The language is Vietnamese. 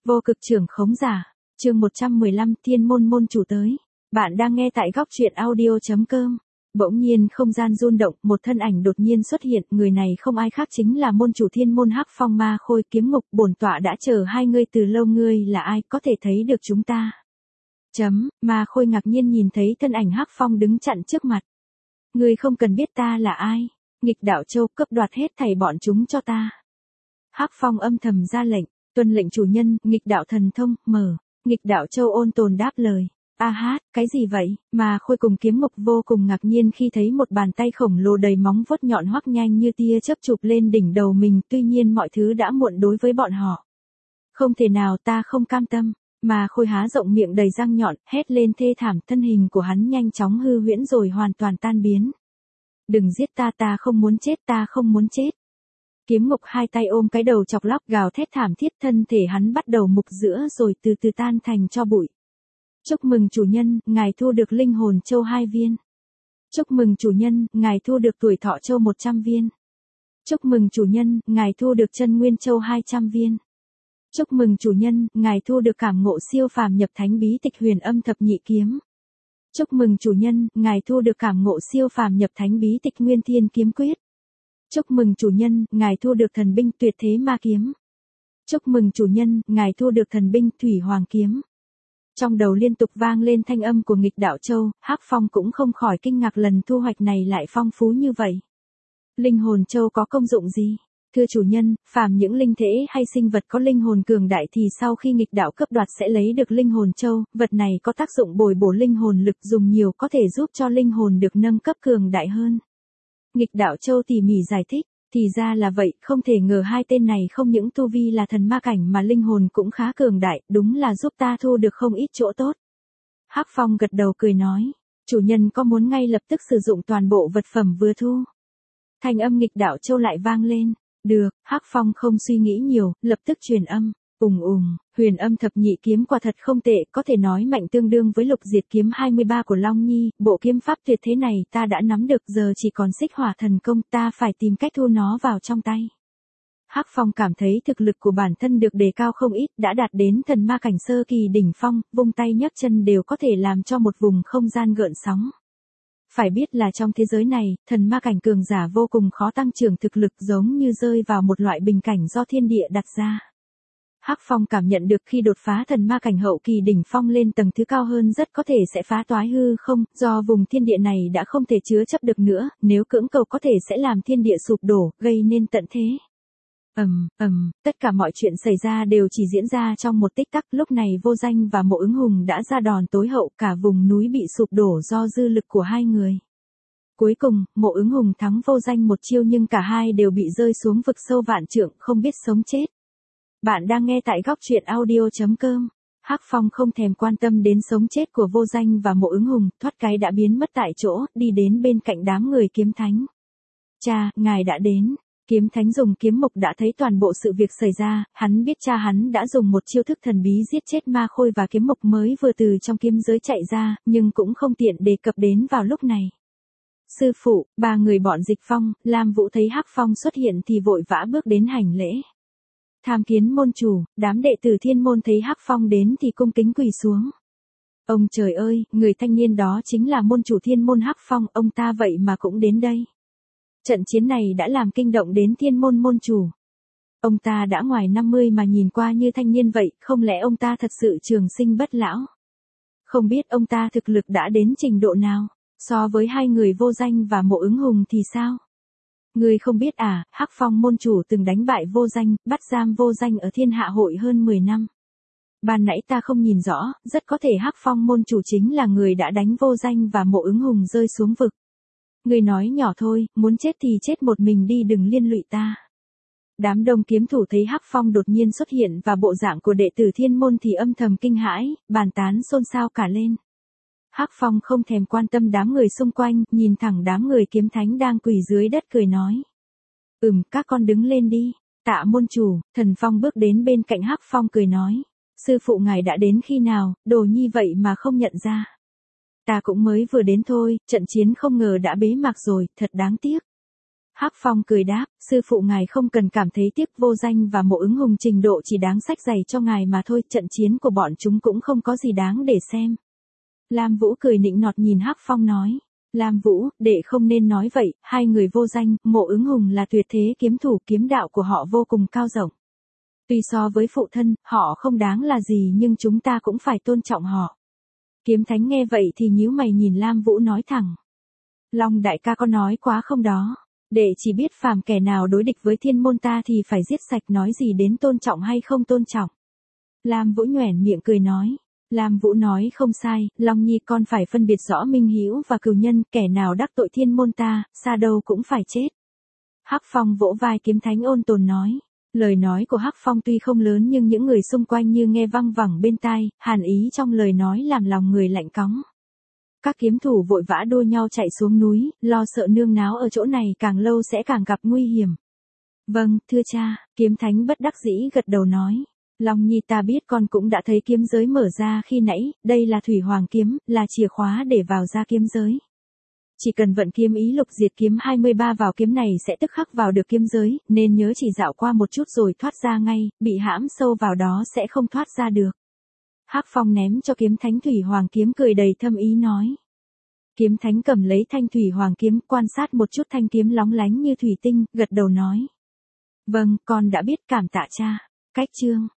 Vô cực trưởng khống giả, chương 115 Thiên môn môn chủ tới. Bạn đang nghe tại góc truyện audio.com. Bỗng nhiên không gian rung động, một thân ảnh đột nhiên xuất hiện, người này không ai khác chính là môn chủ Thiên môn Hắc Phong Ma Khôi Kiếm Ngục, bổn tọa đã chờ hai ngươi từ lâu, ngươi là ai, có thể thấy được chúng ta? Ma Khôi ngạc nhiên nhìn thấy thân ảnh Hắc Phong đứng chặn trước mặt. Ngươi không cần biết ta là ai, Nghịch Đạo Châu, cướp đoạt hết thảy bọn chúng cho ta. Hắc Phong âm thầm ra lệnh, tuân lệnh chủ nhân. Nghịch đạo thần thông, mở. Nghịch Đạo Châu ôn tồn đáp lời. A hát, cái gì vậy? Mà Khôi cùng Kiếm Ngục vô cùng ngạc nhiên khi thấy một bàn tay khổng lồ đầy móng vuốt nhọn hoắc nhanh như tia chớp chụp lên đỉnh đầu mình, tuy nhiên mọi thứ đã muộn đối với bọn họ. Không thể nào, ta không cam tâm. Mà Khôi há rộng miệng đầy răng nhọn, hét lên thê thảm, thân hình của hắn nhanh chóng hư huyễn rồi hoàn toàn tan biến. Đừng giết ta, ta không muốn chết, ta không muốn chết. Kiếm Ngục hai tay ôm cái đầu chọc lóc gào thét thảm thiết, thân thể hắn bắt đầu mục giữa rồi từ từ tan thành tro bụi. Chúc mừng chủ nhân, ngài thu được linh hồn châu 2 viên. Chúc mừng chủ nhân, ngài thu được tuổi thọ châu 100 viên. Chúc mừng chủ nhân, ngài thu được chân nguyên châu 200 viên. Chúc mừng chủ nhân, ngài thu được cảm ngộ siêu phàm nhập thánh bí tịch Huyền Âm Thập Nhị Kiếm. Chúc mừng chủ nhân, ngài thu được cảm ngộ siêu phàm nhập thánh bí tịch Nguyên Thiên Kiếm Quyết. Chúc mừng chủ nhân, ngài thu được thần binh Tuyệt Thế Ma Kiếm. Chúc mừng chủ nhân, ngài thu được thần binh Thủy Hoàng Kiếm. Trong đầu liên tục vang lên thanh âm của Nghịch Đạo Châu, Hắc Phong cũng không khỏi kinh ngạc, lần thu hoạch này lại phong phú như vậy. Linh hồn châu có công dụng gì? Thưa chủ nhân, phàm những linh thể hay sinh vật có linh hồn cường đại thì sau khi nghịch đạo cướp đoạt sẽ lấy được linh hồn châu, vật này có tác dụng bồi bổ linh hồn lực, dùng nhiều có thể giúp cho linh hồn được nâng cấp cường đại hơn. Nghịch Đạo Châu tỉ mỉ giải thích, thì ra là vậy, không thể ngờ hai tên này không những tu vi là thần ma cảnh mà linh hồn cũng khá cường đại, đúng là giúp ta thu được không ít chỗ tốt. Hắc Phong gật đầu cười nói, chủ nhân có muốn ngay lập tức sử dụng toàn bộ vật phẩm vừa thu? Thanh âm Nghịch Đạo Châu lại vang lên. Được, Hắc Phong không suy nghĩ nhiều, lập tức truyền âm. Huyền Âm Thập Nhị Kiếm quả thật không tệ, có thể nói mạnh tương đương với Lục Diệt Kiếm 23 của Long Nhi, bộ kiếm pháp tuyệt thế này ta đã nắm được, giờ chỉ còn Xích Hỏa Thần Công, ta phải tìm cách thu nó vào trong tay. Hắc Phong cảm thấy thực lực của bản thân được đề cao không ít, đã đạt đến thần ma cảnh sơ kỳ đỉnh phong, vung tay nhấc chân đều có thể làm cho một vùng không gian gợn sóng. Phải biết là trong thế giới này, thần ma cảnh cường giả vô cùng khó tăng trưởng thực lực, giống như rơi vào một loại bình cảnh do thiên địa đặt ra. Hắc Phong cảm nhận được khi đột phá thần ma cảnh hậu kỳ đỉnh phong lên tầng thứ cao hơn rất có thể sẽ phá toái hư không, do vùng thiên địa này đã không thể chứa chấp được nữa, nếu cưỡng cầu có thể sẽ làm thiên địa sụp đổ, gây nên tận thế. Tất cả mọi chuyện xảy ra đều chỉ diễn ra trong một tích tắc, lúc này Vô Danh và Mộ Ứng Hùng đã ra đòn tối hậu, cả vùng núi bị sụp đổ do dư lực của hai người. Cuối cùng, Mộ Ứng Hùng thắng Vô Danh một chiêu nhưng cả hai đều bị rơi xuống vực sâu vạn trượng, không biết sống chết. Bạn đang nghe tại góc truyện audio.com. Hắc Phong không thèm quan tâm đến sống chết của Vô Danh và Mộ Ứng Hùng, thoát cái đã biến mất tại chỗ, đi đến bên cạnh đám người Kiếm Thánh. Cha, ngài đã đến. Kiếm Thánh dùng Kiếm Mục đã thấy toàn bộ sự việc xảy ra, hắn biết cha hắn đã dùng một chiêu thức thần bí giết chết Ma Khôi và Kiếm Mục mới vừa từ trong kiếm giới chạy ra, nhưng cũng không tiện đề cập đến vào lúc này. Sư phụ, ba người bọn Dịch Phong, Lam Vũ thấy Hắc Phong xuất hiện thì vội vã bước đến hành lễ. Tham kiến môn chủ, đám đệ tử Thiên môn thấy Hắc Phong đến thì cung kính quỳ xuống. Ông trời ơi, người thanh niên đó chính là môn chủ Thiên môn Hắc Phong, ông ta vậy mà cũng đến đây. Trận chiến này đã làm kinh động đến Thiên môn môn chủ. Ông ta đã ngoài 50 mà nhìn qua như thanh niên vậy, không lẽ ông ta thật sự trường sinh bất lão? Không biết ông ta thực lực đã đến trình độ nào, so với hai người Vô Danh và Mộ Ứng Hùng thì sao? Ngươi không biết à, Hắc Phong môn chủ từng đánh bại Vô Danh, bắt giam Vô Danh ở Thiên Hạ hội hơn 10 năm. Ban nãy ta không nhìn rõ, rất có thể Hắc Phong môn chủ chính là người đã đánh Vô Danh và Mộ Ứng Hùng rơi xuống vực. Ngươi nói nhỏ thôi, muốn chết thì chết một mình đi, đừng liên lụy ta. Đám đông kiếm thủ thấy Hắc Phong đột nhiên xuất hiện và bộ dạng của đệ tử Thiên môn thì âm thầm kinh hãi, bàn tán xôn xao cả lên. Hắc Phong không thèm quan tâm đám người xung quanh, nhìn thẳng đám người Kiếm Thánh đang quỳ dưới đất cười nói. Các con đứng lên đi. Tạ môn chủ. Thần Phong bước đến bên cạnh Hắc Phong cười nói. Sư phụ ngài đã đến khi nào, đồ nhi vậy mà không nhận ra. Ta cũng mới vừa đến thôi, trận chiến không ngờ đã bế mạc rồi, thật đáng tiếc. Hắc Phong cười đáp, sư phụ ngài không cần cảm thấy tiếc, Vô Danh và Mộ Ứng Hùng trình độ chỉ đáng sách giày cho ngài mà thôi, trận chiến của bọn chúng cũng không có gì đáng để xem. Lam Vũ cười nịnh nọt nhìn Hắc Phong nói, Lam Vũ, đệ không nên nói vậy, hai người Vô Danh, Mộ Ứng Hùng là tuyệt thế kiếm thủ, kiếm đạo của họ vô cùng cao rộng. Tuy so với phụ thân, họ không đáng là gì nhưng chúng ta cũng phải tôn trọng họ. Kiếm Thánh nghe vậy thì nhíu mày nhìn Lam Vũ nói thẳng. Long đại ca có nói quá không đó? Đệ chỉ biết phàm kẻ nào đối địch với thiên môn ta thì phải giết sạch, nói gì đến tôn trọng hay không tôn trọng. Lam Vũ nhoẻn miệng cười nói. Lam Vũ nói không sai, Long Nhi con phải phân biệt rõ minh hữu và cừu nhân, kẻ nào đắc tội thiên môn ta, xa đâu cũng phải chết. Hắc Phong vỗ vai Kiếm Thánh ôn tồn nói. Lời nói của Hắc Phong tuy không lớn nhưng những người xung quanh như nghe văng vẳng bên tai, hàn ý trong lời nói làm lòng người lạnh cóng. Các kiếm thủ vội vã đua nhau chạy xuống núi, lo sợ nương náo ở chỗ này càng lâu sẽ càng gặp nguy hiểm. Vâng, thưa cha, Kiếm Thánh bất đắc dĩ gật đầu nói. Long Nhi ta biết con cũng đã thấy kiếm giới mở ra khi nãy, đây là Thủy Hoàng kiếm, là chìa khóa để vào ra kiếm giới. Chỉ cần vận kiếm ý lục diệt kiếm 23 vào kiếm này sẽ tức khắc vào được kiếm giới, nên nhớ chỉ dạo qua một chút rồi thoát ra ngay, bị hãm sâu vào đó sẽ không thoát ra được. Hắc Phong ném cho Kiếm Thánh Thủy Hoàng kiếm, cười đầy thâm ý nói. Kiếm Thánh cầm lấy thanh Thủy Hoàng kiếm, quan sát một chút thanh kiếm lóng lánh như thủy tinh, gật đầu nói. Vâng, con đã biết, cảm tạ cha. Cách chương